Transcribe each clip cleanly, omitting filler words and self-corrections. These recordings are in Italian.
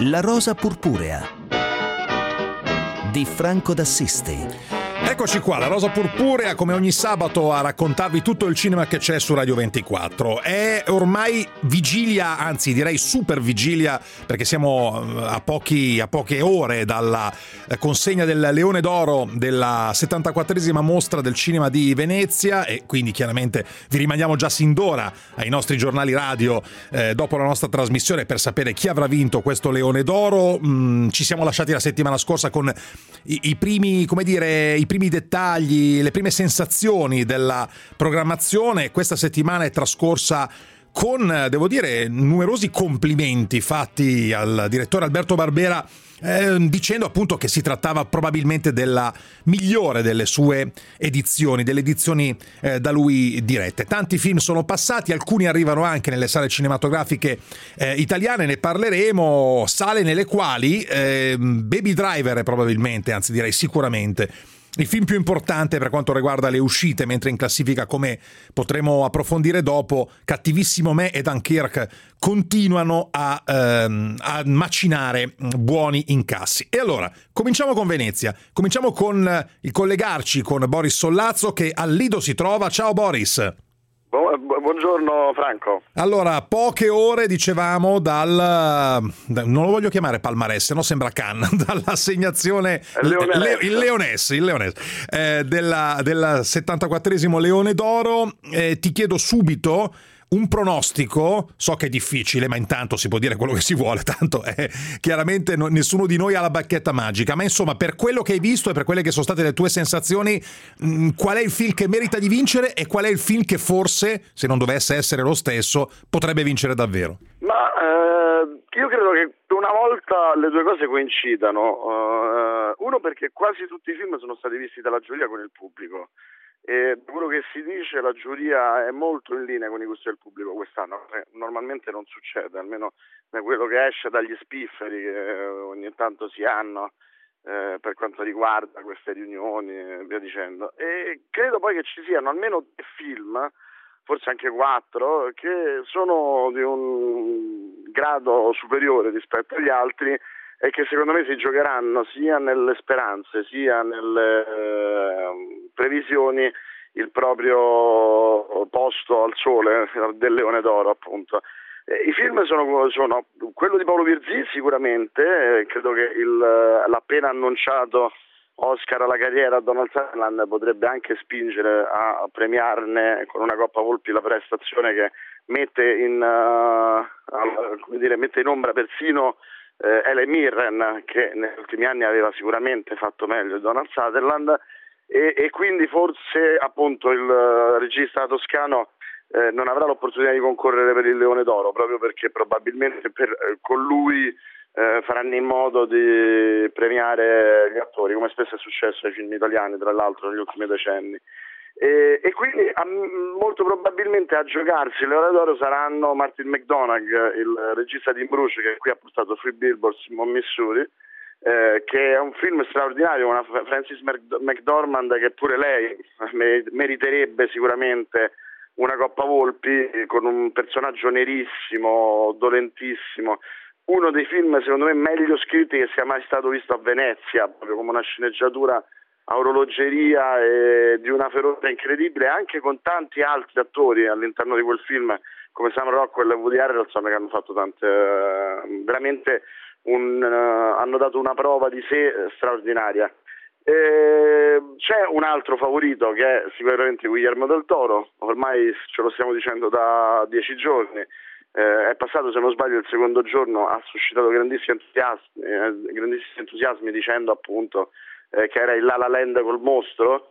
La rosa purpurea di Franco d'Assisi. Eccoci qua, La Rosa Purpurea, come ogni sabato a raccontarvi tutto il cinema che c'è su Radio 24. È ormai vigilia, anzi direi super vigilia, perché siamo a poche ore dalla consegna del Leone d'Oro della 74esima mostra del cinema di Venezia, e quindi chiaramente vi rimandiamo già sin d'ora ai nostri giornali radio dopo la nostra trasmissione per sapere chi avrà vinto questo Leone d'Oro. Ci siamo lasciati la settimana scorsa con i primi dettagli, le prime sensazioni della programmazione. Questa settimana è trascorsa con, devo dire, numerosi complimenti fatti al direttore Alberto Barbera, dicendo appunto che si trattava probabilmente della migliore delle sue edizioni, delle edizioni da lui dirette. Tanti film sono passati, alcuni arrivano anche nelle sale cinematografiche italiane, ne parleremo, sale nelle quali Baby Driver è probabilmente, anzi direi sicuramente, il film più importante per quanto riguarda le uscite, mentre in classifica, come potremo approfondire dopo, Cattivissimo me e Dunkirk continuano a macinare buoni incassi. E allora, cominciamo con Venezia, cominciamo con il collegarci con Boris Sollazzo, che al Lido si trova. Ciao Boris! Buongiorno Franco. Allora, poche ore dicevamo non lo voglio chiamare palmarès, no, sembra Cannes, dall'assegnazione il Leonesse della 74esimo Leone d'Oro. Ti chiedo subito un pronostico, so che è difficile, ma intanto si può dire quello che si vuole, tanto chiaramente nessuno di noi ha la bacchetta magica, ma insomma, per quello che hai visto e per quelle che sono state le tue sensazioni, qual è il film che merita di vincere e qual è il film che forse, se non dovesse essere lo stesso, potrebbe vincere davvero? Ma io credo che una volta le due cose coincidano. Uno, perché quasi tutti i film sono stati visti dalla giuria con il pubblico. E quello che si dice, la giuria è molto in linea con i gusti del pubblico quest'anno. Normalmente non succede, almeno da quello che esce dagli spifferi che ogni tanto si hanno per quanto riguarda queste riunioni e via dicendo. E credo poi che ci siano almeno 3 film, forse anche 4, che sono di un grado superiore rispetto agli altri e che secondo me si giocheranno sia nelle speranze sia nelle previsioni il proprio posto al sole del Leone d'Oro, appunto. I film sono quello di Paolo Virzì sicuramente, credo che l'appena annunciato Oscar alla carriera a Donald Sutherland potrebbe anche spingere a premiarne con una Coppa Volpi la prestazione che mette in ombra persino Helen Mirren, che negli ultimi anni aveva sicuramente fatto meglio di Donald Sutherland, e quindi forse appunto il regista toscano non avrà l'opportunità di concorrere per il Leone d'Oro, proprio perché probabilmente con lui faranno in modo di premiare gli attori, come spesso è successo ai film italiani, tra l'altro negli ultimi decenni. E quindi molto probabilmente a giocarsi il Leone d'Oro saranno Martin McDonagh, il regista di In Bruges, che qui ha portato Three Billboards in Missouri, che è un film straordinario, una Frances McDormand che pure lei meriterebbe sicuramente una Coppa Volpi, con un personaggio nerissimo, dolentissimo, uno dei film secondo me meglio scritti che sia mai stato visto a Venezia, proprio come una sceneggiatura a orologeria e di una ferocia incredibile, anche con tanti altri attori all'interno di quel film come Sam Rockwell e Woody Harrelson, che hanno fatto tante veramente hanno dato una prova di sé straordinaria. C'è un altro favorito che è sicuramente Guillermo del Toro, ormai ce lo stiamo dicendo da 10 giorni, è passato, se non sbaglio, il secondo giorno, ha suscitato grandissimi entusiasmi dicendo appunto che era il La La Land col mostro.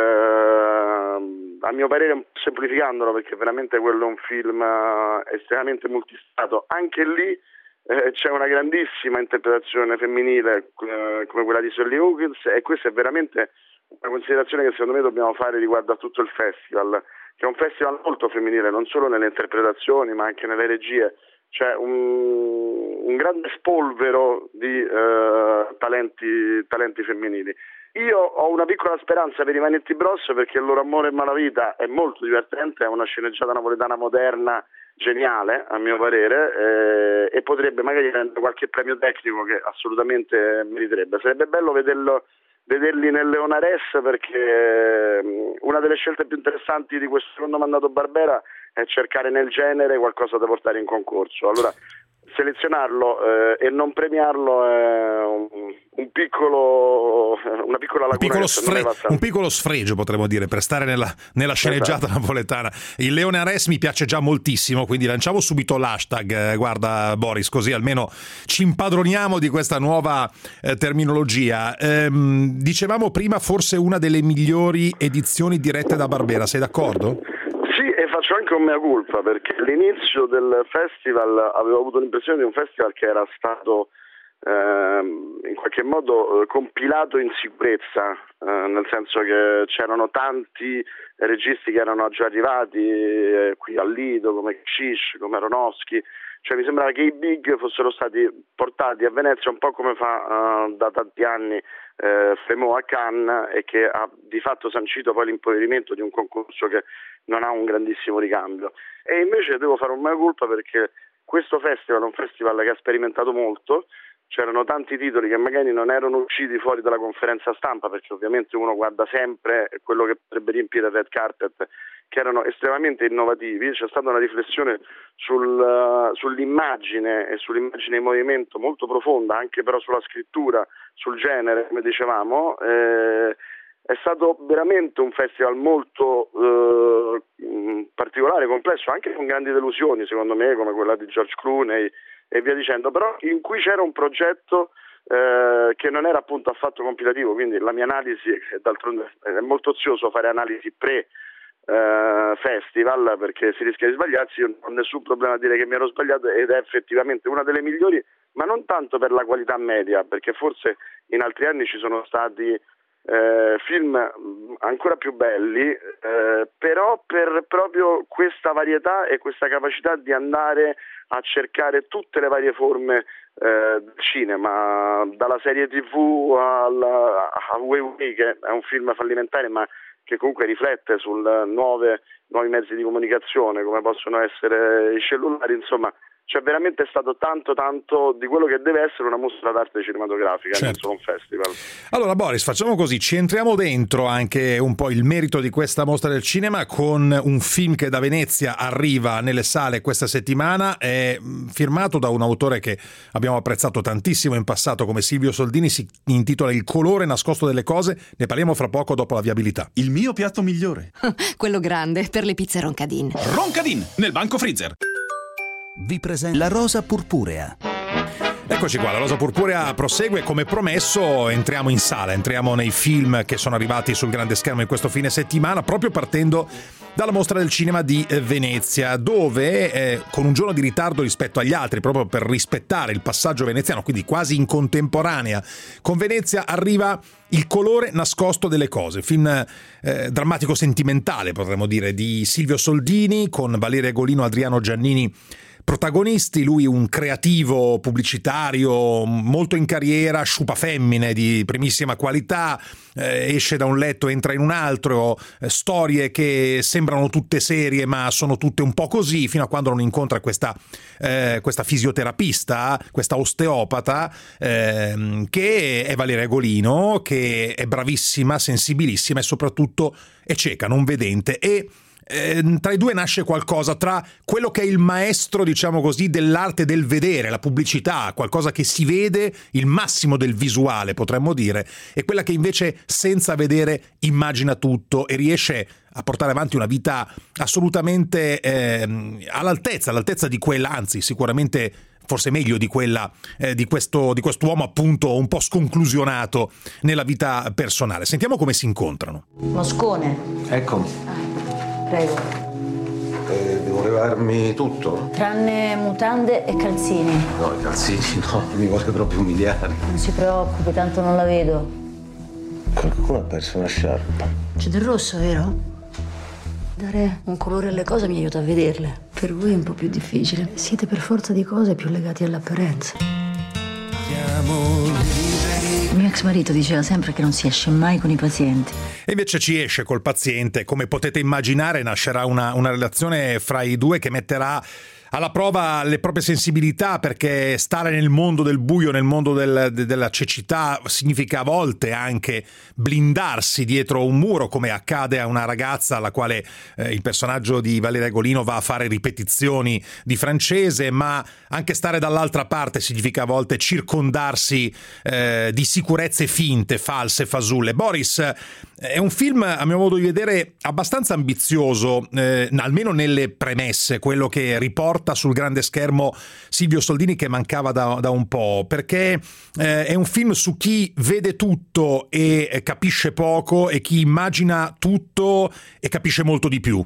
A mio parere, semplificandolo, perché veramente quello è un film estremamente multistrato. Anche lì c'è una grandissima interpretazione femminile come quella di Sally Hawkins, e questa è veramente una considerazione che secondo me dobbiamo fare riguardo a tutto il festival, che è un festival molto femminile, non solo nelle interpretazioni ma anche nelle regie. C'è un grande spolvero di talenti femminili. Io ho una piccola speranza per i Manetti Bros, perché il loro Amore e Malavita è molto divertente, è una sceneggiata napoletana moderna, geniale a mio parere, e potrebbe magari prendere qualche premio tecnico che assolutamente meriterebbe. Sarebbe bello vederli nel Leonares, perché una delle scelte più interessanti di questo secondo mandato Barbera è cercare nel genere qualcosa da portare in concorso. Allora selezionarlo e non premiarlo è una piccola lacuna, un piccolo sfregio, potremmo dire, per stare nella sceneggiata napoletana. Il Leonares mi piace già moltissimo, quindi lanciamo subito l'hashtag, guarda Boris, così almeno ci impadroniamo di questa nuova terminologia. Dicevamo prima, forse una delle migliori edizioni dirette da Barbera, sei d'accordo? E faccio anche un mea culpa, perché all'inizio del festival avevo avuto l'impressione di un festival che era stato in qualche modo compilato in sicurezza, nel senso che c'erano tanti registi che erano già arrivati qui al Lido, come Kshish, come Aronofsky, cioè mi sembrava che i big fossero stati portati a Venezia un po' come fa da tanti anni Frémaux a Cannes, e che ha di fatto sancito poi l'impoverimento di un concorso che non ha un grandissimo ricambio. E invece devo fare un mea culpa, perché questo festival è un festival che ha sperimentato molto. C'erano tanti titoli che magari non erano usciti fuori dalla conferenza stampa, perché ovviamente uno guarda sempre quello che potrebbe riempire il red carpet, che erano estremamente innovativi. C'è stata una riflessione sull'immagine e sull'immagine in movimento molto profonda, anche però sulla scrittura, sul genere, come dicevamo. È stato veramente un festival molto particolare, complesso, anche con grandi delusioni, secondo me, come quella di George Clooney e via dicendo, però in cui c'era un progetto che non era appunto affatto compilativo. Quindi la mia analisi, d'altronde è molto ozioso fare analisi festival, perché si rischia di sbagliarsi. Io non ho nessun problema a dire che mi ero sbagliato, ed è effettivamente una delle migliori, ma non tanto per la qualità media, perché forse in altri anni ci sono stati film ancora più belli, però per proprio questa varietà e questa capacità di andare a cercare tutte le varie forme del cinema, dalla serie TV a Weiwei, che è un film fallimentare ma che comunque riflette sul nuovi mezzi di comunicazione come possono essere i cellulari. Insomma, c'è veramente stato tanto di quello che deve essere una mostra d'arte cinematografica, certo. Non solo un festival. Allora Boris, facciamo così, ci entriamo dentro anche un po' il merito di questa mostra del cinema con un film che da Venezia arriva nelle sale questa settimana. È firmato da un autore che abbiamo apprezzato tantissimo in passato come Silvio Soldini, si intitola Il colore nascosto delle cose. Ne parliamo fra poco dopo la viabilità. Il mio piatto migliore, quello grande per le pizze Roncadin. Roncadin nel banco freezer. Vi presenta La Rosa Purpurea. Eccoci qua, La Rosa Purpurea prosegue. Come promesso entriamo in sala, entriamo nei film che sono arrivati sul grande schermo in questo fine settimana, proprio partendo dalla mostra del cinema di Venezia, dove con un giorno di ritardo rispetto agli altri, proprio per rispettare il passaggio veneziano, quindi quasi in contemporanea con Venezia, arriva Il colore nascosto delle cose, film drammatico sentimentale, potremmo dire, di Silvio Soldini, con Valeria Golino, Adriano Giannini protagonisti. Lui un creativo pubblicitario molto in carriera, sciupafemmine di primissima qualità, esce da un letto, entra in un altro, storie che sembrano tutte serie ma sono tutte un po' così, fino a quando non incontra questa fisioterapista, questa osteopata, che è Valeria Golino, che è bravissima, sensibilissima e soprattutto è cieca, non vedente, e tra i due nasce qualcosa, tra quello che è il maestro, diciamo così, dell'arte del vedere, la pubblicità, qualcosa che si vede, il massimo del visuale potremmo dire, e quella che invece senza vedere immagina tutto e riesce a portare avanti una vita assolutamente all'altezza di quella, anzi sicuramente forse meglio di quella di quest'uomo appunto un po' sconclusionato nella vita personale. Sentiamo come si incontrano. Moscone. Eccomi. Prego. Devo levarmi tutto? Tranne mutande e calzini. No, i calzini no, mi vuole proprio umiliare. Non si preoccupi, tanto non la vedo. Qualcuno ha perso una sciarpa. C'è del rosso, vero? Dare un colore alle cose mi aiuta a vederle. Per voi è un po' più difficile. Siete per forza di cose più legati all'apparenza. Siamo liberi Il mio ex marito diceva sempre che non si esce mai con i pazienti. E invece ci esce col paziente. Come potete immaginare, nascerà una relazione fra i due che metterà alla prova le proprie sensibilità, perché stare nel mondo del buio, nel mondo della cecità, significa a volte anche blindarsi dietro un muro, come accade a una ragazza alla quale il personaggio di Valeria Golino va a fare ripetizioni di francese, ma anche stare dall'altra parte significa a volte circondarsi di sicurezze finte, false, fasulle. Boris è un film, a mio modo di vedere, abbastanza ambizioso, almeno nelle premesse, quello che riporta sul grande schermo Silvio Soldini, che mancava da un po', perché è un film su chi vede tutto e capisce poco e chi immagina tutto e capisce molto di più.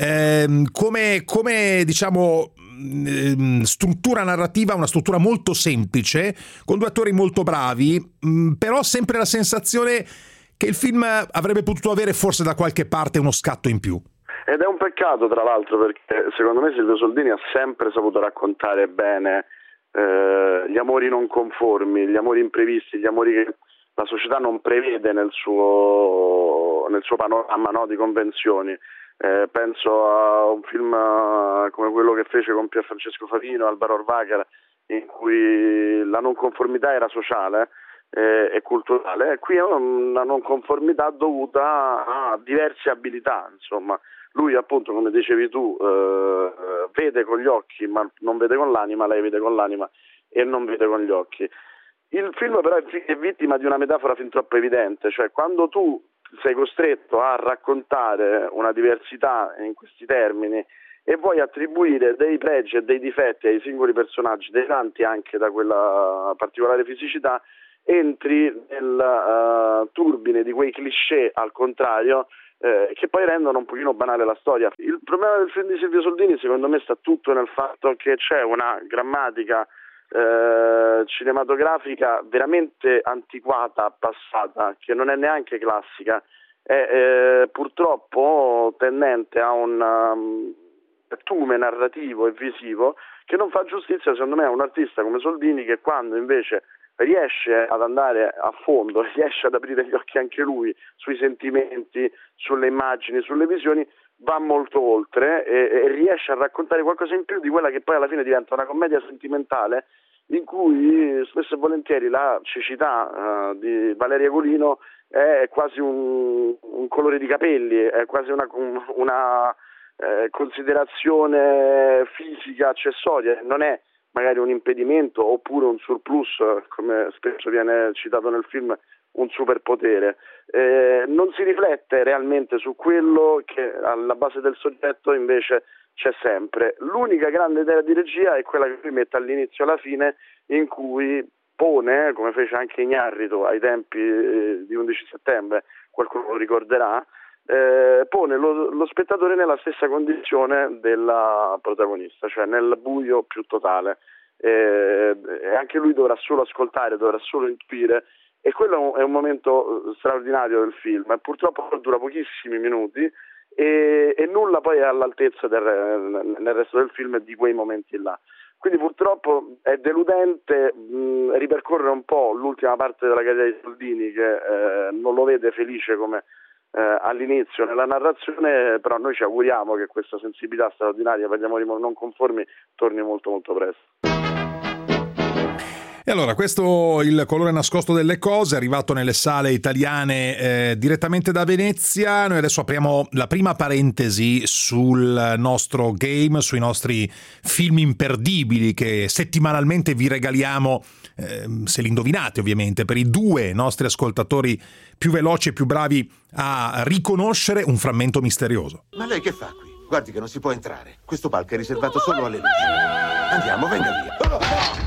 Come diciamo struttura narrativa, una struttura molto semplice, con due attori molto bravi, però sempre la sensazione che il film avrebbe potuto avere forse da qualche parte uno scatto in più. Ed è un peccato, tra l'altro, perché secondo me Silvio Soldini ha sempre saputo raccontare bene gli amori non conformi, gli amori imprevisti, gli amori che la società non prevede nel suo panorama, no, di convenzioni. Penso a un film come quello che fece con Pier Francesco Favino, Alvaro Orvacher, in cui la non conformità era sociale e culturale. Qui è una non conformità dovuta a diverse abilità, insomma. Lui, appunto, come dicevi tu, vede con gli occhi ma non vede con l'anima, lei vede con l'anima e non vede con gli occhi. Il film però è vittima di una metafora fin troppo evidente, cioè quando tu sei costretto a raccontare una diversità in questi termini e vuoi attribuire dei pregi e dei difetti ai singoli personaggi, derivanti anche da quella particolare fisicità, entri nel turbine di quei cliché, al contrario, che poi rendono un pochino banale la storia. Il problema del film di Silvio Soldini, secondo me, sta tutto nel fatto che c'è una grammatica cinematografica veramente antiquata, passata, che non è neanche classica, è purtroppo tendente a un tume narrativo e visivo che non fa giustizia, secondo me, a un artista come Soldini, che quando invece riesce ad andare a fondo, riesce ad aprire gli occhi anche lui sui sentimenti, sulle immagini, sulle visioni, va molto oltre e riesce a raccontare qualcosa in più di quella che poi alla fine diventa una commedia sentimentale, in cui spesso e volentieri la cecità di Valeria Golino è quasi un colore di capelli, è quasi una considerazione fisica accessoria, non è magari un impedimento oppure un surplus, come spesso viene citato nel film, un superpotere. Non si riflette realmente su quello che alla base del soggetto invece c'è sempre. L'unica grande idea di regia è quella che lui mette all'inizio e alla fine, in cui pone, come fece anche Iñárritu ai tempi di 11 settembre, qualcuno lo ricorderà, pone lo spettatore nella stessa condizione della protagonista, cioè nel buio più totale, e anche lui dovrà solo ascoltare, dovrà solo intuire, e quello è un momento straordinario del film, e purtroppo dura pochissimi minuti e nulla poi è all'altezza nel resto del film di quei momenti là. Quindi purtroppo è deludente ripercorrere un po' l'ultima parte della carriera di Soldini, che non lo vede felice come all'inizio nella narrazione, però noi ci auguriamo che questa sensibilità straordinaria per gli amori non conformi torni molto molto presto. E allora, questo Il colore nascosto delle cose, è arrivato nelle sale italiane direttamente da Venezia. Noi adesso apriamo la prima parentesi sul nostro game, sui nostri film imperdibili che settimanalmente vi regaliamo, se li indovinate ovviamente, per i due nostri ascoltatori più veloci e più bravi a riconoscere un frammento misterioso. Ma lei che fa qui? Guardi che non si può entrare. Questo palco è riservato solo alle luci. Andiamo, venga via.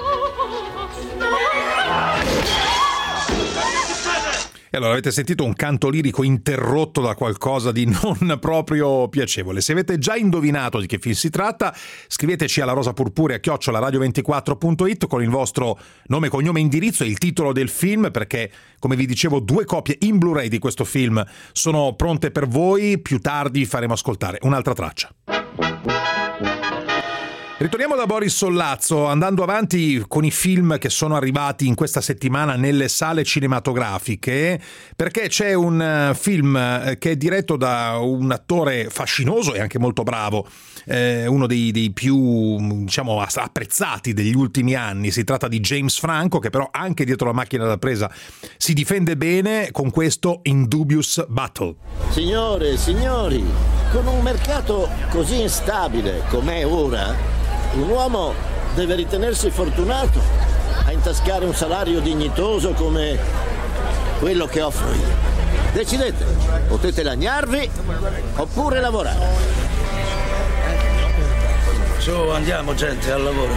E allora avete sentito un canto lirico interrotto da qualcosa di non proprio piacevole. Se avete già indovinato di che film si tratta, scriveteci alla rosapurpurea@radio24.it con il vostro nome, cognome e indirizzo e il titolo del film, perché, come vi dicevo, 2 copie in Blu-ray di questo film sono pronte per voi. Più tardi faremo ascoltare un'altra traccia. Ritorniamo da Boris Sollazzo, andando avanti con i film che sono arrivati in questa settimana nelle sale cinematografiche, perché c'è un film che è diretto da un attore fascinoso e anche molto bravo, uno dei più, diciamo, apprezzati degli ultimi anni. Si tratta di James Franco, che però anche dietro la macchina da presa si difende bene con questo Indubious Battle. Signore e signori, con un mercato così instabile com'è ora, un uomo deve ritenersi fortunato a intascare un salario dignitoso come quello che offro io. Decidete, potete lagnarvi oppure lavorare. Su, andiamo gente, al lavoro.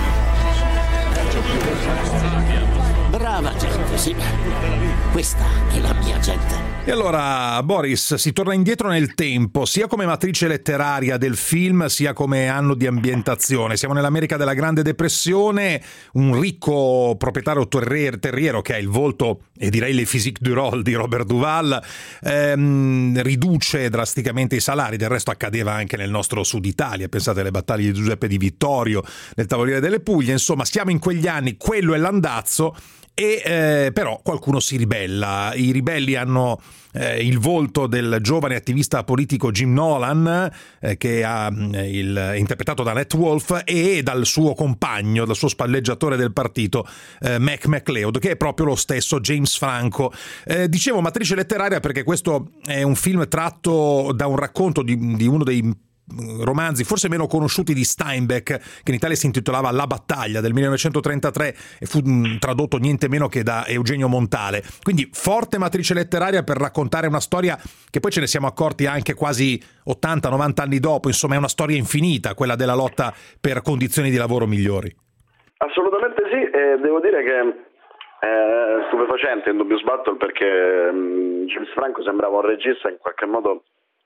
Brava gente, sì. Questa è la mia gente. E allora, Boris, si torna indietro nel tempo, sia come matrice letteraria del film, sia come anno di ambientazione. Siamo nell'America della Grande Depressione, un ricco proprietario terriero che ha il volto e direi le physique du rôle di Robert Duvall, riduce drasticamente i salari. Del resto accadeva anche nel nostro Sud Italia, pensate alle battaglie di Giuseppe Di Vittorio nel Tavoliere delle Puglie. Insomma, siamo in quegli anni, quello è l'andazzo. E però qualcuno si ribella. I ribelli hanno il volto del giovane attivista politico Jim Nolan, che ha interpretato da Nat Wolff, e dal suo compagno, dal suo spalleggiatore del partito, Mac McLeod, che è proprio lo stesso James Franco. Dicevo matrice letteraria perché questo è un film tratto da un racconto di uno dei romanzi forse meno conosciuti di Steinbeck, che in Italia si intitolava La battaglia, del 1933, e fu tradotto niente meno che da Eugenio Montale. Quindi forte matrice letteraria per raccontare una storia che poi ce ne siamo accorti anche quasi 80-90 anni dopo. Insomma, è una storia infinita, quella della lotta per condizioni di lavoro migliori. Assolutamente sì, e devo dire che è stupefacente Indubious Battle, perché James Franco sembrava un regista in qualche modo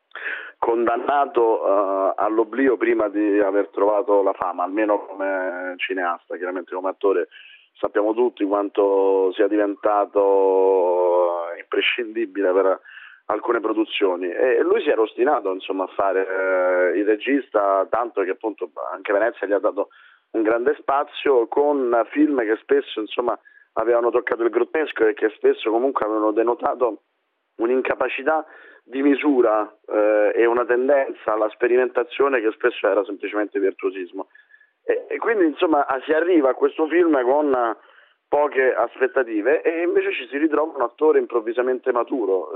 condannato all'oblio prima di aver trovato la fama, almeno come cineasta. Chiaramente come attore sappiamo tutti quanto sia diventato imprescindibile per alcune produzioni, e lui si era ostinato insomma a fare il regista, tanto che appunto anche Venezia gli ha dato un grande spazio, con film che spesso insomma avevano toccato il grottesco e che spesso comunque avevano denotato un'incapacità di misura e una tendenza alla sperimentazione che spesso era semplicemente virtuosismo, e quindi insomma si arriva a questo film con poche aspettative, e invece ci si ritrova un attore improvvisamente maturo,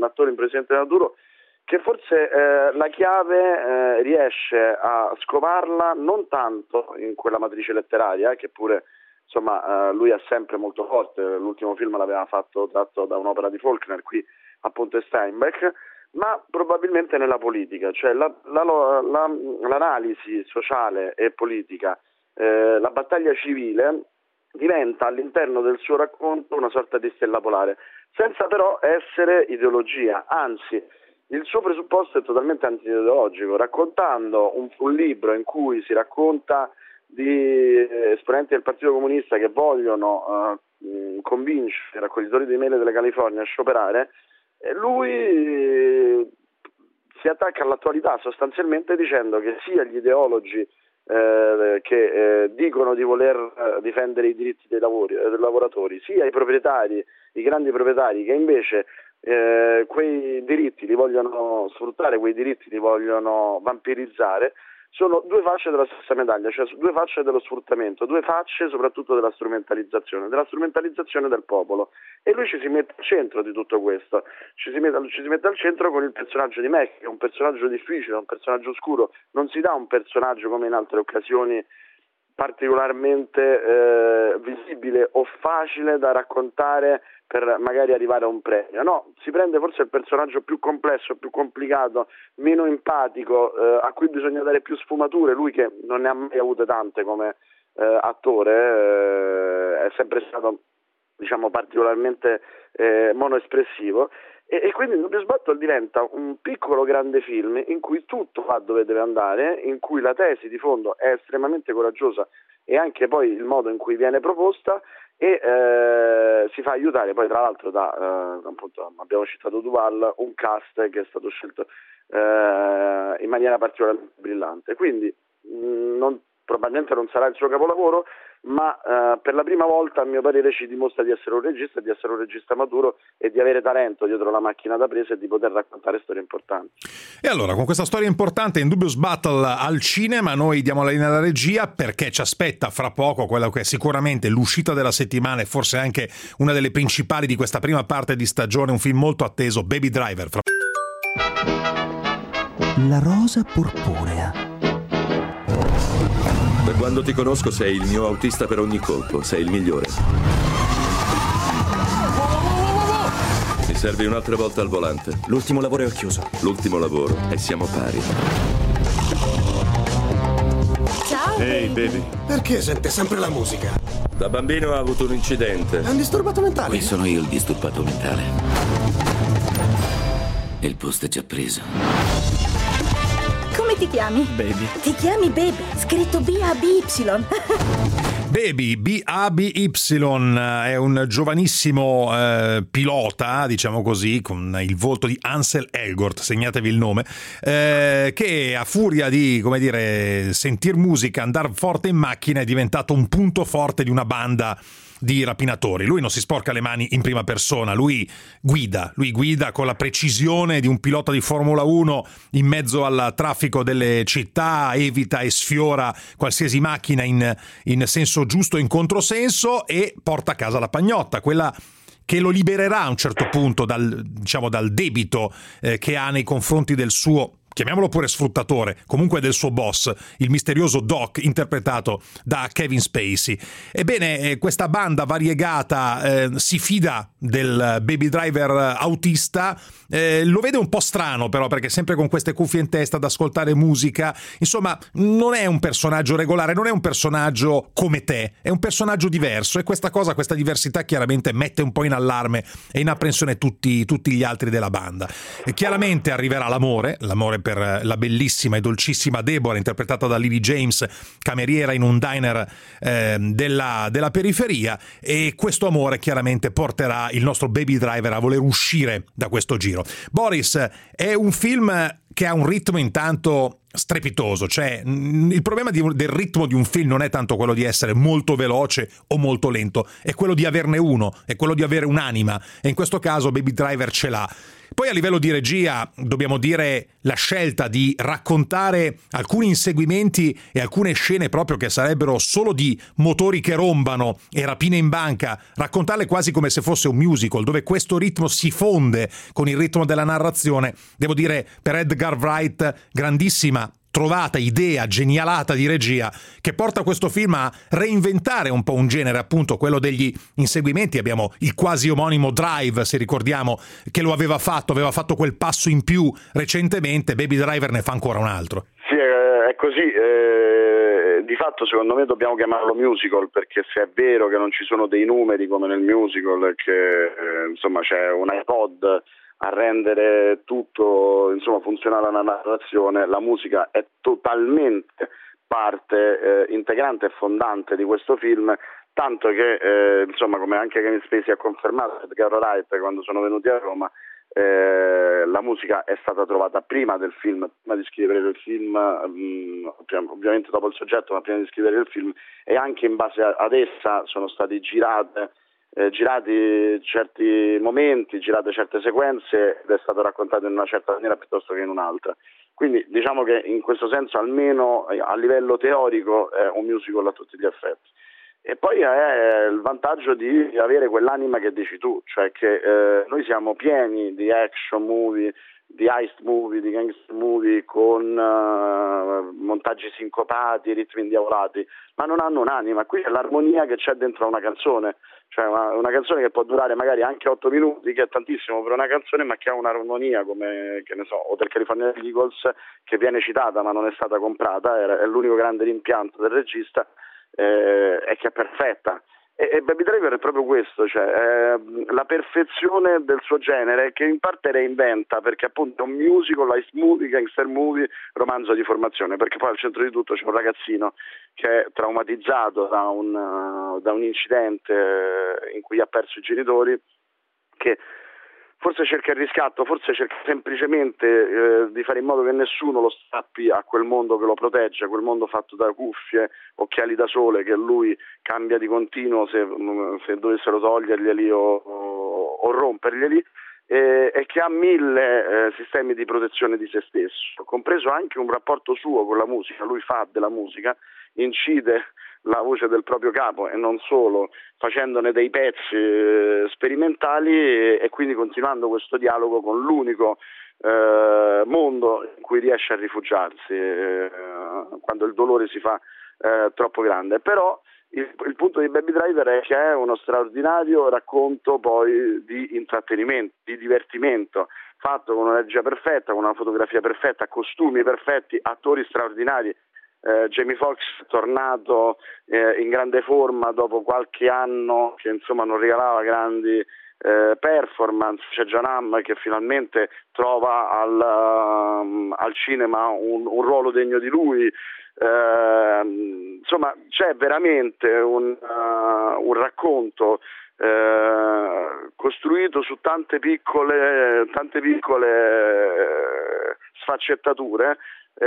che forse la chiave riesce a scovarla non tanto in quella matrice letteraria, che pure insomma lui ha sempre molto forte. L'ultimo film l'aveva fatto tratto da un'opera di Faulkner, qui appunto è Steinbeck, ma probabilmente nella politica, cioè l'analisi sociale e politica, la battaglia civile diventa all'interno del suo racconto una sorta di stella polare, senza però essere ideologia, anzi il suo presupposto è totalmente anti-ideologico, raccontando un libro in cui si racconta di esponenti del Partito Comunista che vogliono convincere i raccoglitori di mele della California a scioperare. E lui si attacca all'attualità sostanzialmente dicendo che sia gli ideologi che dicono di voler difendere i diritti dei lavoratori, sia i proprietari, i grandi proprietari, che invece quei diritti li vogliono sfruttare, quei diritti li vogliono vampirizzare, sono due facce della stessa medaglia, cioè due facce dello sfruttamento, due facce soprattutto della strumentalizzazione del popolo. E lui ci si mette al centro di tutto questo, ci si mette al centro con il personaggio di Mac, che è un personaggio difficile, un personaggio oscuro. Non si dà un personaggio come in altre occasioni particolarmente visibile o facile da raccontare per magari arrivare a un premio. No, si prende forse il personaggio più complesso, più complicato, meno empatico, a cui bisogna dare più sfumature. Lui, che non ne ha mai avute tante come attore, è sempre stato diciamo particolarmente monoespressivo, e quindi Indubious Battle diventa un piccolo grande film in cui tutto va dove deve andare, in cui la tesi di fondo è estremamente coraggiosa, e anche poi il modo in cui viene proposta, e si fa aiutare poi tra l'altro da appunto, abbiamo citato Duvall, un cast che è stato scelto in maniera particolarmente brillante. Quindi non probabilmente non sarà il suo capolavoro, ma per la prima volta a mio parere ci dimostra di essere un regista maturo e di avere talento dietro la macchina da presa e di poter raccontare storie importanti. E allora, con questa storia importante, Indubious Battle al cinema, noi diamo la linea alla regia perché ci aspetta fra poco quello che è sicuramente l'uscita della settimana e forse anche una delle principali di questa prima parte di stagione, un film molto atteso, Baby Driver. La rosa purpurea. Da quando ti conosco sei il mio autista per ogni colpo, sei il migliore. Mi servi un'altra volta al volante. L'ultimo lavoro è chiuso. L'ultimo lavoro e siamo pari. Ciao. Ehi, baby. Perché sente sempre la musica? Da bambino ha avuto un incidente. È un disturbato mentale? Qui sono io il disturbato mentale. Il posto è già preso. Come ti chiami? Baby. Ti chiami Baby, scritto B-A-B-Y. Baby, B-A-B-Y, è un giovanissimo pilota, diciamo così, con il volto di Ansel Elgort, segnatevi il nome, che a furia di, come dire, sentir musica, andare forte in macchina, è diventato un punto forte di una banda di rapinatori. Lui non si sporca le mani in prima persona, lui guida con la precisione di un pilota di Formula 1 in mezzo al traffico delle città, evita e sfiora qualsiasi macchina in senso giusto, in controsenso, e porta a casa la pagnotta, quella che lo libererà a un certo punto dal debito che ha nei confronti del suo, chiamiamolo pure sfruttatore, comunque del suo boss, il misterioso Doc, interpretato da Kevin Spacey. Ebbene, questa banda variegata si fida del Baby Driver autista, lo vede un po' strano però, perché sempre con queste cuffie in testa ad ascoltare musica, insomma non è un personaggio regolare, non è un personaggio come te, è un personaggio diverso, e questa diversità chiaramente mette un po' in allarme e in apprensione tutti gli altri della banda. E chiaramente arriverà l'amore per la bellissima e dolcissima Deborah, interpretata da Lily James, cameriera in un diner della periferia, e questo amore chiaramente porterà il nostro Baby Driver a voler uscire da questo giro. Boris è un film che ha un ritmo intanto strepitoso, cioè il problema del ritmo di un film non è tanto quello di essere molto veloce o molto lento, è quello di averne uno, è quello di avere un'anima, e in questo caso Baby Driver ce l'ha. Poi a livello di regia dobbiamo dire la scelta di raccontare alcuni inseguimenti e alcune scene proprio che sarebbero solo di motori che rombano e rapine in banca, raccontarle quasi come se fosse un musical, dove questo ritmo si fonde con il ritmo della narrazione. Devo dire, per Edgar Wright, grandissima trovata idea, genialata di regia, che porta questo film a reinventare un po' un genere, appunto quello degli inseguimenti. Abbiamo il quasi omonimo Drive, se ricordiamo, che lo aveva fatto quel passo in più recentemente. Baby Driver ne fa ancora un altro. Sì, è così. Di fatto secondo me dobbiamo chiamarlo musical, perché se è vero che non ci sono dei numeri come nel musical, che insomma c'è un iPod a rendere tutto funzionare la narrazione, la musica è totalmente parte integrante e fondante di questo film, tanto che come anche Kevin Spacey ha confermato, Edgar Wright, quando sono venuti a Roma, la musica è stata trovata prima del film, prima di scrivere il film, ovviamente dopo il soggetto, ma prima di scrivere il film, e anche in base ad essa sono stati girati certi momenti, girate certe sequenze, ed è stato raccontato in una certa maniera piuttosto che in un'altra. Quindi diciamo che in questo senso, almeno a livello teorico, è un musical a tutti gli effetti. E poi è il vantaggio di avere quell'anima che dici tu, cioè che noi siamo pieni di action movie, di heist movie, di gangster movie con montaggi sincopati, ritmi indiavolati, ma non hanno un'anima. Qui è l'armonia che c'è dentro una canzone, cioè una canzone che può durare magari anche 8 minuti, che è tantissimo per una canzone, ma che ha un'armonia come, che ne so, Hotel California Eagles, che viene citata ma non è stata comprata, è l'unico grande rimpianto del regista, e che è perfetta. E Baby Driver è proprio questo, cioè la perfezione del suo genere, che in parte reinventa, perché appunto è un musical, heist movie, gangster movie, romanzo di formazione, perché poi al centro di tutto c'è un ragazzino che è traumatizzato da un incidente in cui ha perso i genitori, che forse cerca il riscatto, forse cerca semplicemente di fare in modo che nessuno lo strappi a quel mondo che lo protegge, a quel mondo fatto da cuffie, occhiali da sole che lui cambia di continuo se dovessero toglierglieli o romperglieli, e che ha 1000 sistemi di protezione di se stesso, compreso anche un rapporto suo con la musica. Lui fa della musica, incide la voce del proprio capo e non solo, facendone dei pezzi sperimentali e quindi continuando questo dialogo con l'unico mondo in cui riesce a rifugiarsi quando il dolore si fa troppo grande. Però il punto di Baby Driver è che è uno straordinario racconto poi di intrattenimento, di divertimento, fatto con una regia perfetta, con una fotografia perfetta, costumi perfetti, attori straordinari. Jamie Foxx tornato in grande forma dopo qualche anno che insomma non regalava grandi performance. C'è John Hamm che finalmente trova al cinema un ruolo degno di lui. Insomma, c'è veramente un racconto costruito su tante piccole sfaccettature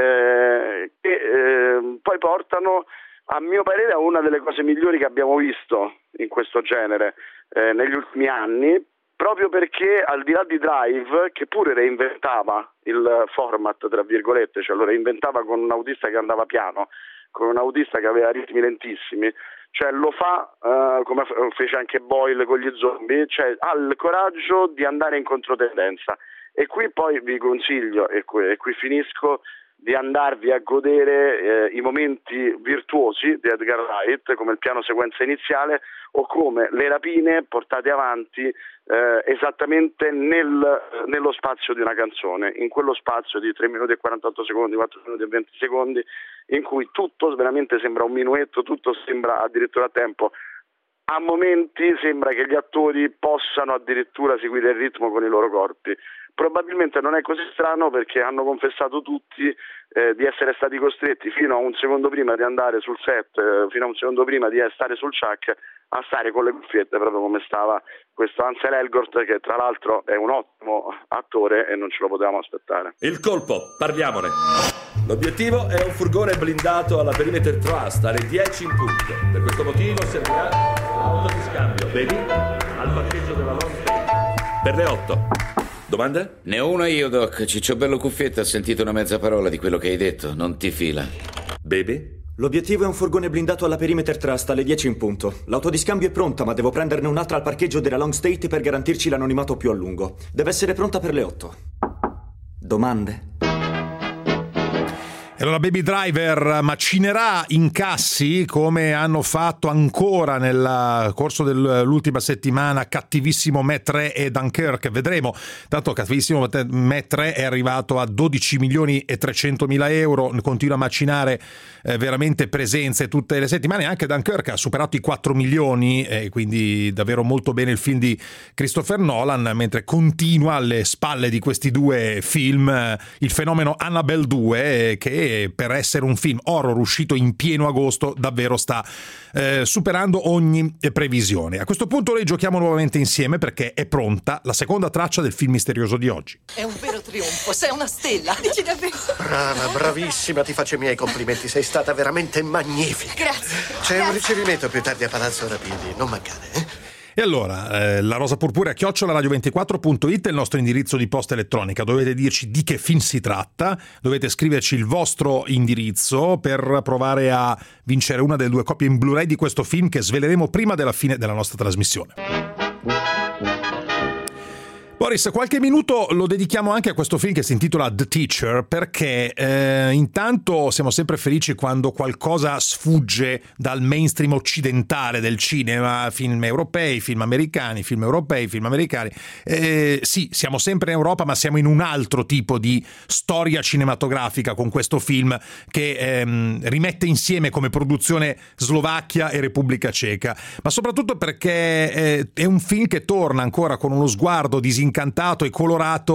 che poi portano, a mio parere, a una delle cose migliori che abbiamo visto in questo genere negli ultimi anni, proprio perché al di là di Drive, che pure reinventava il format, tra virgolette, cioè lo reinventava con un autista che andava piano, con un autista che aveva ritmi lentissimi, cioè lo fa come fece anche Boyle con gli zombie, cioè ha il coraggio di andare in controtendenza. E qui poi vi consiglio, e qui finisco, di andarvi a godere i momenti virtuosi di Edgar Wright, come il piano sequenza iniziale o come le rapine portate avanti esattamente nello spazio di una canzone, in quello spazio di 3 minuti e 48 secondi, 4 minuti e 20 secondi, in cui tutto veramente sembra un minuetto, tutto sembra addirittura a tempo. A momenti sembra che gli attori possano addirittura seguire il ritmo con i loro corpi. Probabilmente non è così strano, perché hanno confessato tutti di essere stati costretti fino a un secondo prima di andare sul set, fino a un secondo prima di stare sul chuck, a stare con le cuffiette, proprio come stava questo Ansel Elgort, che tra l'altro è un ottimo attore e non ce lo potevamo aspettare. Il colpo, parliamone. L'obiettivo è un furgone blindato alla Perimeter Trust alle 10 in punto. Per questo motivo servirà l'auto di scambio. Vedi? Al parcheggio della Long Street. Per le 8. Domande? Ne ho una io, Doc. Ciccio Bello Cuffietta ha sentito una mezza parola di quello che hai detto. Non ti fila. Baby? L'obiettivo è un furgone blindato alla Perimeter Trust alle 10 in punto. L'auto di scambio è pronta, ma devo prenderne un'altra al parcheggio della Long State per garantirci l'anonimato più a lungo. Deve essere pronta per le 8. Domande? E allora Baby Driver macinerà incassi come hanno fatto ancora nel corso dell'ultima settimana Cattivissimo Me 3 e Dunkirk. Vedremo. Tanto Cattivissimo Me 3 è arrivato a 12.300.000 euro, continua a macinare veramente presenze tutte le settimane. Anche Dunkirk ha superato i 4 milioni, quindi davvero molto bene il film di Christopher Nolan, mentre continua alle spalle di questi due film il fenomeno Annabelle 2, che per essere un film horror uscito in pieno agosto davvero sta superando ogni previsione. A questo punto noi giochiamo nuovamente insieme, perché è pronta la seconda traccia del film misterioso di oggi. È un vero trionfo, sei una stella. Dici davvero? Brava, bravissima, ti faccio i miei complimenti, sei stata veramente magnifica. Grazie. C'è un ricevimento più tardi a Palazzo Rapidi, non mancare, E allora, la rosa purpurea @radio24.it è il nostro indirizzo di posta elettronica. Dovete dirci di che film si tratta, dovete scriverci il vostro indirizzo per provare a vincere una delle 2 copie in Blu-ray di questo film, che sveleremo prima della fine della nostra trasmissione. Boris, qualche minuto lo dedichiamo anche a questo film che si intitola The Teacher, perché intanto siamo sempre felici quando qualcosa sfugge dal mainstream occidentale del cinema, film europei, film americani, film europei, film americani. Sì, siamo sempre in Europa, ma siamo in un altro tipo di storia cinematografica con questo film che rimette insieme come produzione Slovacchia e Repubblica Ceca, ma soprattutto perché è un film che torna ancora con uno sguardo disincantato e colorato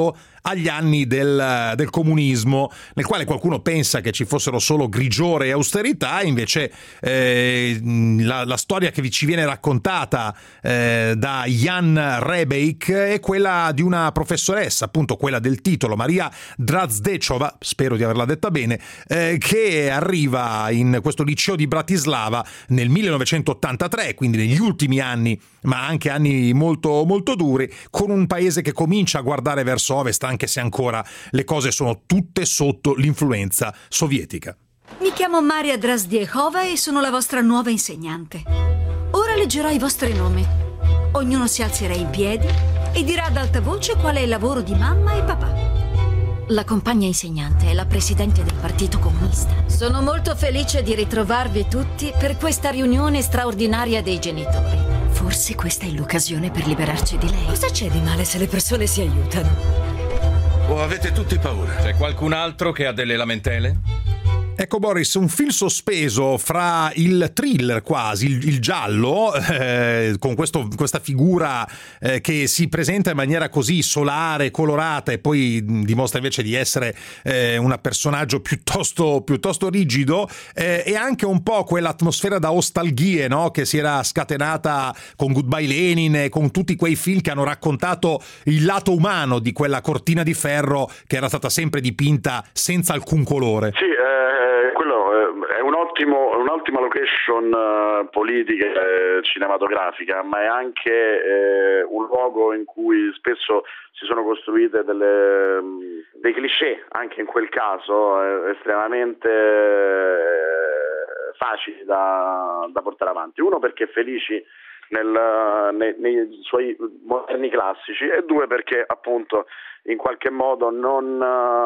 agli anni del comunismo, nel quale qualcuno pensa che ci fossero solo grigiore e austerità, e invece la storia che ci viene raccontata da Jan Rebeik è quella di una professoressa, appunto quella del titolo, Maria Drazdecova, spero di averla detta bene, che arriva in questo liceo di Bratislava nel 1983, quindi negli ultimi anni, ma anche anni molto, molto duri, con un paese che comincia a guardare verso ovest, anche se ancora le cose sono tutte sotto l'influenza sovietica. Mi chiamo Maria Drazdecova e sono la vostra nuova insegnante. Ora leggerò i vostri nomi. Ognuno si alzerà in piedi e dirà ad alta voce qual è il lavoro di mamma e papà. La compagna insegnante è la presidente del Partito Comunista. Sono molto felice di ritrovarvi tutti per questa riunione straordinaria dei genitori. Forse questa è l'occasione per liberarci di lei. Cosa c'è di male se le persone si aiutano? O avete tutti paura? C'è qualcun altro che ha delle lamentele? Ecco Boris, un film sospeso fra il thriller quasi, il giallo, con questa figura che si presenta in maniera così solare, colorata, e poi dimostra invece di essere un personaggio piuttosto rigido, e anche un po' quell'atmosfera da ostalgie, no? Che si era scatenata con Goodbye Lenin e con tutti quei film che hanno raccontato il lato umano di quella cortina di ferro che era stata sempre dipinta senza alcun colore. Sì, quello è un'ottima location politica e cinematografica, ma è anche un luogo in cui spesso si sono costruite dei cliché, anche in quel caso estremamente facili da portare avanti. Uno, perché felici nei suoi moderni classici, e due, perché appunto in qualche modo non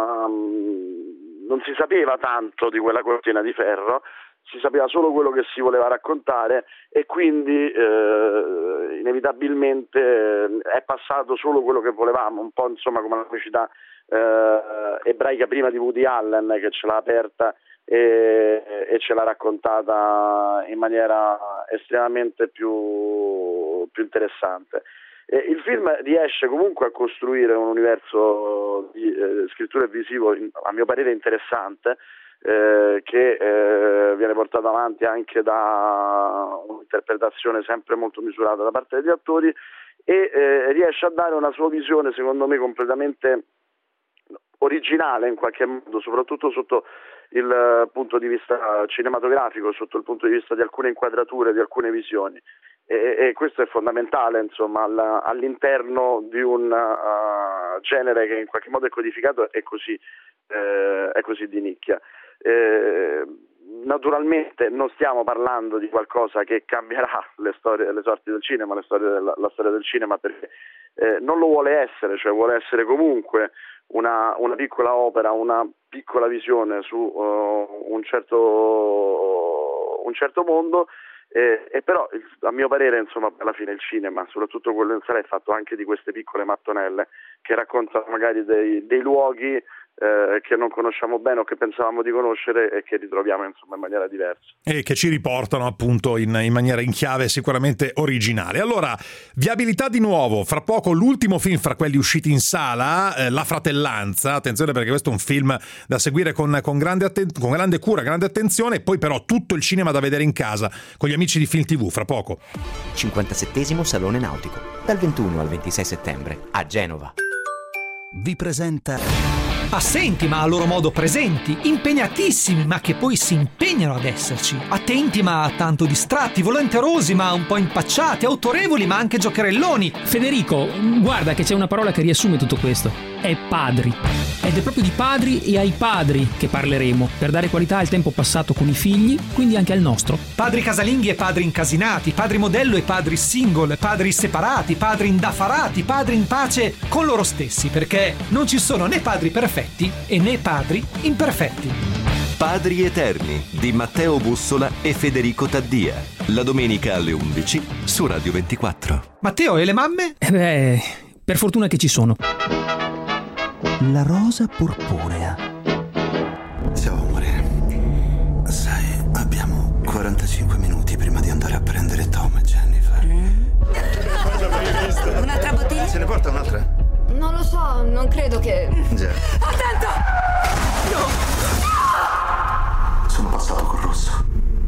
si sapeva tanto di quella cortina di ferro, si sapeva solo quello che si voleva raccontare, e quindi inevitabilmente è passato solo quello che volevamo, un po' insomma come la comicità ebraica prima di Woody Allen, che ce l'ha aperta e ce l'ha raccontata in maniera estremamente più interessante. Il film riesce comunque a costruire un universo di scrittura e visivo, a mio parere, interessante, che viene portato avanti anche da un'interpretazione sempre molto misurata da parte degli attori, e riesce a dare una sua visione, secondo me, completamente originale in qualche modo, soprattutto sotto il punto di vista cinematografico, sotto il punto di vista di alcune inquadrature, di alcune visioni. E questo è fondamentale, insomma, all'interno di un genere che in qualche modo è codificato e così di nicchia. Naturalmente non stiamo parlando di qualcosa che cambierà le sorti del cinema, la storia del cinema, perché non lo vuole essere, cioè vuole essere comunque una piccola opera, una piccola visione su un certo mondo. E però a mio parere, insomma, alla fine il cinema, soprattutto quello in sala, è fatto anche di queste piccole mattonelle che raccontano magari dei luoghi che non conosciamo bene o che pensavamo di conoscere e che ritroviamo, insomma, in maniera diversa, e che ci riportano appunto in maniera, in chiave sicuramente originale. Allora, viabilità di nuovo, fra poco l'ultimo film fra quelli usciti in sala, La Fratellanza. Attenzione, perché questo è un film da seguire con grande cura, grande attenzione, e poi però tutto il cinema da vedere in casa con gli amici di Film TV fra poco. 57° Salone Nautico, dal 21 al 26 settembre a Genova. Vi presenta assenti ma a loro modo presenti, impegnatissimi ma che poi si impegnano ad esserci, attenti ma tanto distratti, volenterosi ma un po' impacciati, autorevoli ma anche giocherelloni. Federico, guarda che c'è una parola che riassume tutto questo: è padri. Ed è proprio di padri e ai padri che parleremo, per dare qualità al tempo passato con i figli, quindi anche al nostro. Padri casalinghi e padri incasinati, padri modello e padri single, padri separati, padri indaffarati, padri in pace con loro stessi, perché non ci sono né padri perfetti e né padri imperfetti. Padri Eterni di Matteo Bussola e Federico Taddia, la domenica alle 11 su Radio 24. Matteo, e le mamme? Per fortuna che ci sono. La rosa purpurea. Ciao amore. Sai, abbiamo 45 minuti prima di andare a prendere Tom e Jennifer. Un'altra bottiglia? Se ne porta un'altra? Non lo lo so, non credo che... Già. Attento! Sono passato col rosso.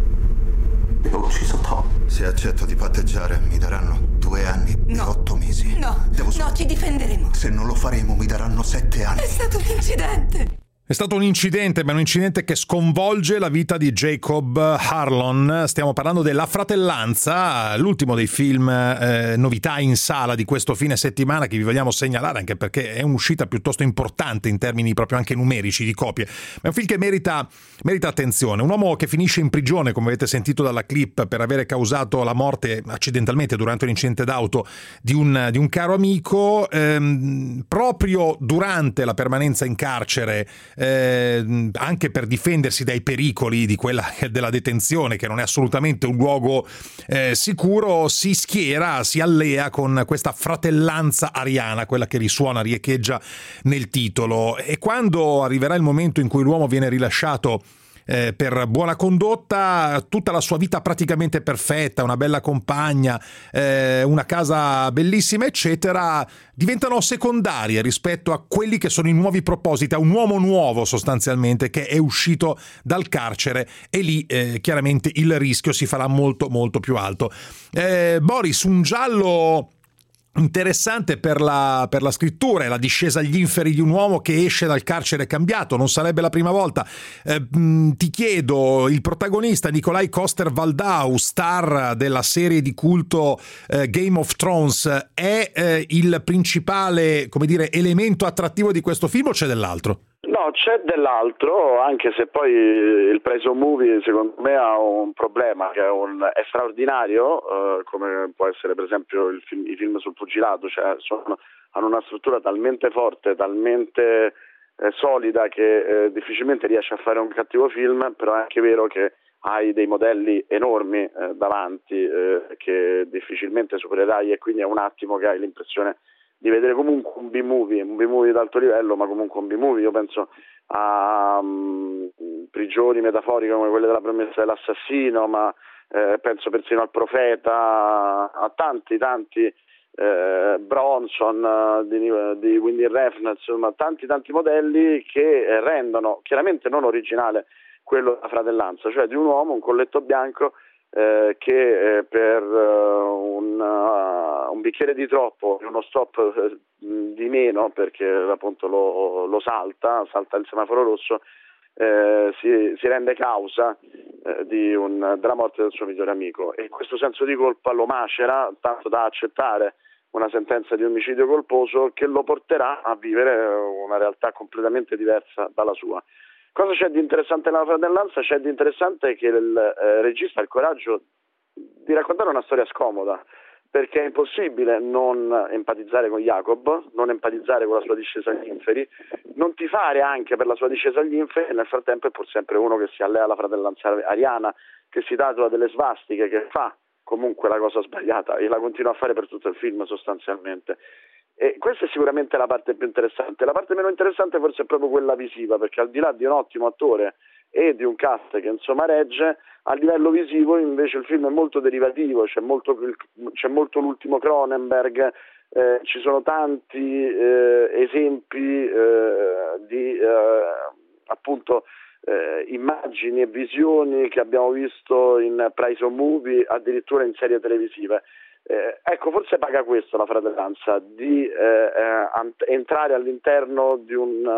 E ho ucciso Tom. Se accetto di patteggiare, mi daranno 2 anni e 8 mesi. No, no, ci difenderemo. Se non lo faremo, mi daranno 7 anni. È stato un incidente. È stato un incidente, ma un incidente che sconvolge la vita di Jacob Harlon. Stiamo parlando della Fratellanza, l'ultimo dei film novità in sala di questo fine settimana, che vi vogliamo segnalare anche perché è un'uscita piuttosto importante in termini proprio anche numerici di copie. Ma è un film che merita attenzione. Un uomo che finisce in prigione, come avete sentito dalla clip, per avere causato la morte accidentalmente durante un incidente d'auto di un caro amico, proprio durante la permanenza in carcere, anche per difendersi dai pericoli di quella della detenzione, che non è assolutamente un luogo sicuro, si schiera, si allea con questa fratellanza ariana, quella che risuona, riecheggia nel titolo. E quando arriverà il momento in cui l'uomo viene rilasciato per buona condotta, tutta la sua vita praticamente perfetta, una bella compagna, una casa bellissima eccetera, diventano secondarie rispetto a quelli che sono i nuovi propositi, a un uomo nuovo sostanzialmente che è uscito dal carcere, e lì chiaramente il rischio si farà molto molto più alto. Boris, un giallo interessante per la scrittura, è la discesa agli inferi di un uomo che esce dal carcere cambiato, non sarebbe la prima volta. Ti chiedo, il protagonista Nikolai Coster-Waldau, star della serie di culto Game of Thrones, è il principale, come dire, elemento attrattivo di questo film, o c'è dell'altro? No, c'è dell'altro, anche se poi il preso movie secondo me ha un problema, che è straordinario, come può essere per esempio i film sul pugilato, cioè hanno una struttura talmente forte, talmente solida, che difficilmente riesce a fare un cattivo film, però è anche vero che hai dei modelli enormi davanti che difficilmente supererai, e quindi è un attimo che hai l'impressione di vedere comunque un B-movie di alto livello, ma comunque un B-movie. Io penso a prigioni metaforiche come quelle della promessa dell'assassino, ma penso persino al Profeta, a tanti Bronson di Windy Refn, insomma tanti modelli che rendono chiaramente non originale quello della Fratellanza, cioè di un uomo, un colletto bianco che per un bicchiere di troppo e uno stop di meno, perché appunto lo salta il semaforo rosso, si rende causa della morte del suo migliore amico, e questo senso di colpa lo macera tanto da accettare una sentenza di omicidio colposo che lo porterà a vivere una realtà completamente diversa dalla sua. Cosa c'è di interessante nella Fratellanza? C'è di interessante che il regista ha il coraggio di raccontare una storia scomoda, perché è impossibile non empatizzare con Jacob, non empatizzare con la sua discesa agli inferi, non tifare anche per la sua discesa agli inferi, e nel frattempo è pur sempre uno che si allea alla Fratellanza ariana, che si tatua delle svastiche, che fa comunque la cosa sbagliata e la continua a fare per tutto il film sostanzialmente. E questa è sicuramente la parte più interessante. La parte meno interessante forse è proprio quella visiva, perché al di là di un ottimo attore e di un cast che insomma regge, a livello visivo invece il film è molto derivativo, c'è molto l'ultimo Cronenberg, ci sono tanti esempi di appunto immagini e visioni che abbiamo visto in Price of Movie, addirittura in serie televisive. Ecco, forse paga questo la Fratellanza, di entrare all'interno di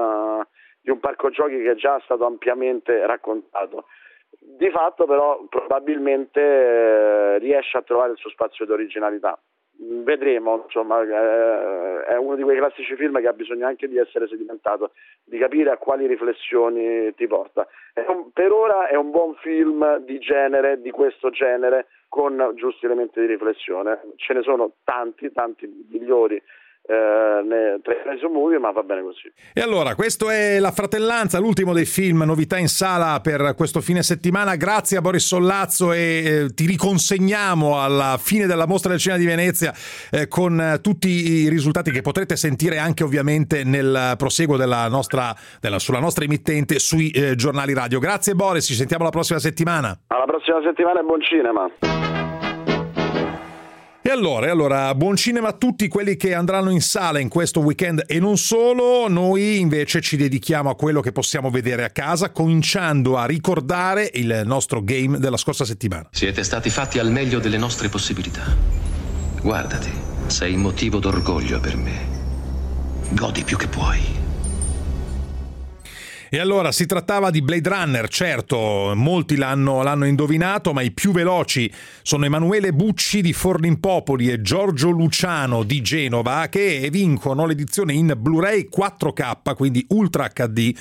un parco giochi che è già stato ampiamente raccontato. Di fatto però probabilmente riesce a trovare il suo spazio di originalità. Vedremo, insomma, è uno di quei classici film che ha bisogno anche di essere sedimentato, di capire a quali riflessioni ti porta. Per ora è un buon film di genere, di questo genere, con giusti elementi di riflessione. Ce ne sono tanti migliori tra i Price of Movie, ma va bene così. E allora, questo è La Fratellanza, l'ultimo dei film novità in sala per questo fine settimana. Grazie a Boris Sollazzo, e ti riconsegniamo alla fine della Mostra del Cinema di Venezia con tutti i risultati che potrete sentire anche ovviamente nel proseguo sulla nostra emittente sui giornali radio. Grazie Boris, ci sentiamo la prossima settimana. Alla prossima settimana e buon cinema. E allora, buon cinema a tutti quelli che andranno in sala in questo weekend e non solo. Noi invece ci dedichiamo a quello che possiamo vedere a casa, cominciando a ricordare il nostro game della scorsa settimana. Siete stati fatti al meglio delle nostre possibilità. Guardati, sei motivo d'orgoglio per me. Godi più che puoi. E allora si trattava di Blade Runner, certo, molti l'hanno indovinato, ma i più veloci sono Emanuele Bucci di Forlimpopoli e Giorgio Luciano di Genova, che vincono l'edizione in Blu-ray 4K, quindi Ultra HD,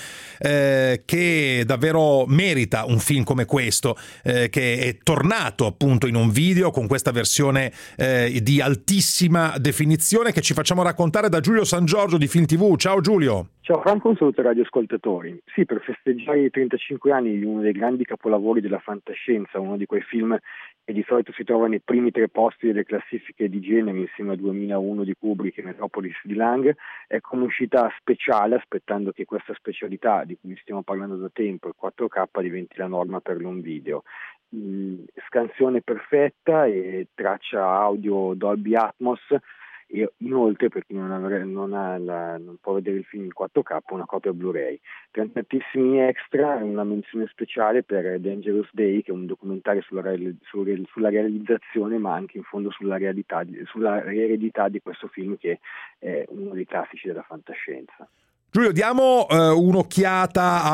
che davvero merita un film come questo, che è tornato appunto in un video con questa versione di altissima definizione, che ci facciamo raccontare da Giulio San Giorgio di Film TV. Ciao Giulio! Ciao Franco, un saluto ai radioascoltatori. Sì, per festeggiare i 35 anni di uno dei grandi capolavori della fantascienza, uno di quei film che di solito si trova nei primi 3 posti delle classifiche di genere insieme a 2001 di Kubrick e Metropolis di Lang, è come uscita speciale, aspettando che questa specialità di cui stiamo parlando da tempo, il 4K, diventi la norma per l'home video. Scansione perfetta e traccia audio Dolby Atmos. E inoltre, per chi non può vedere il film in 4K, una copia Blu-ray. Tantissimi extra, una menzione speciale per Dangerous Day, che è un documentario sulla realizzazione, ma anche in fondo sulla eredità di questo film, che è uno dei classici della fantascienza. Giulio, diamo un'occhiata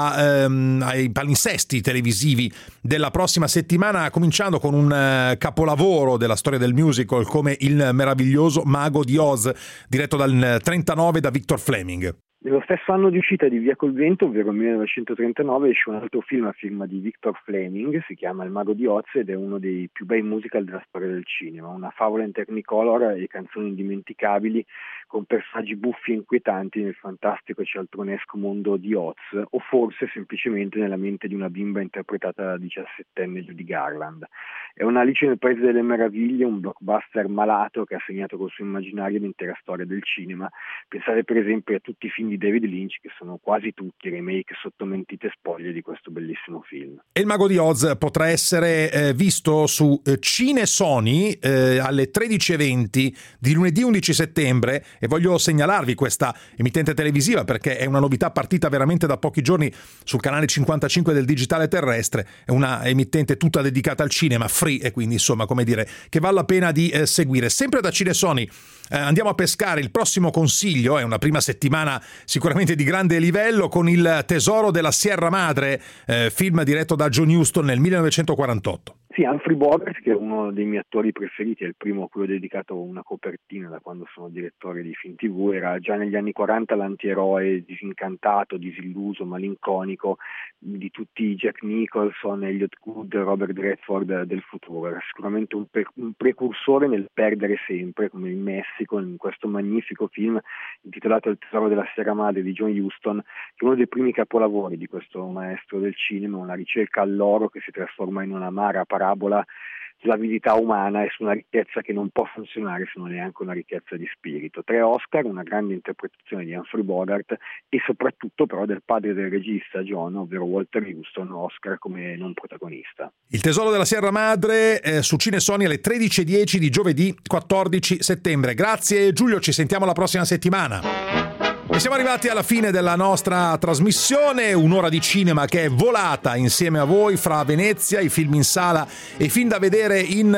ai palinsesti televisivi della prossima settimana, cominciando con un capolavoro della storia del musical come Il meraviglioso Mago di Oz, diretto dal 1939 da Victor Fleming. Nello stesso anno di uscita di Via col Vento, ovvero 1939, esce un altro film a firma di Victor Fleming, si chiama Il Mago di Oz, ed è uno dei più bei musical della storia del cinema, una favola in Technicolor e canzoni indimenticabili con personaggi buffi e inquietanti nel fantastico e cialtronesco mondo di Oz, o forse semplicemente nella mente di una bimba interpretata da 17enne Judy Garland. È una Alice nel Paese delle Meraviglie, un blockbuster malato che ha segnato col suo immaginario l'intera storia del cinema. Pensate per esempio a tutti i film di David Lynch, che sono quasi tutti remake sotto mentite spoglie di questo bellissimo film. E Il Mago di Oz potrà essere visto su Cine Sony alle 13:20 di lunedì 11 settembre, e voglio segnalarvi questa emittente televisiva perché è una novità partita veramente da pochi giorni sul canale 55 del digitale terrestre. È una emittente tutta dedicata al cinema, free, e quindi insomma, come dire, che vale la pena di seguire. Sempre da Cine Sony andiamo a pescare il prossimo consiglio. È una prima settimana sicuramente di grande livello, con Il tesoro della Sierra Madre, film diretto da John Huston nel 1948. Sì, Humphrey Bogart, che è uno dei miei attori preferiti, è il primo a cui ho dedicato una copertina da quando sono direttore di Film TV. Era già negli anni 40 l'antieroe disincantato, disilluso, malinconico di tutti i Jack Nicholson, Elliot Gould, Robert Redford del futuro. Era sicuramente un precursore nel perdere sempre, come in Messico, in questo magnifico film intitolato Il tesoro della Sierra Madre di John Huston, che è uno dei primi capolavori di questo maestro del cinema, una ricerca all'oro che si trasforma in un'amara parabola sull'avidità umana e su una ricchezza che non può funzionare se non è anche una ricchezza di spirito. 3 Oscar, una grande interpretazione di Humphrey Bogart e soprattutto però del padre del regista John, ovvero Walter Huston, Oscar come non protagonista. Il tesoro della Sierra Madre su Cine Sony alle 13:10 di giovedì 14 settembre. Grazie Giulio, ci sentiamo la prossima settimana. E siamo arrivati alla fine della nostra trasmissione, un'ora di cinema che è volata insieme a voi fra Venezia, i film in sala e i film da vedere in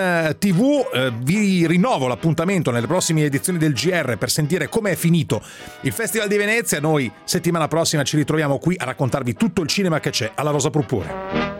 TV. Vi rinnovo l'appuntamento nelle prossime edizioni del GR per sentire com'è finito il Festival di Venezia. Noi settimana prossima ci ritroviamo qui a raccontarvi tutto il cinema che c'è alla Rosa Purpurea.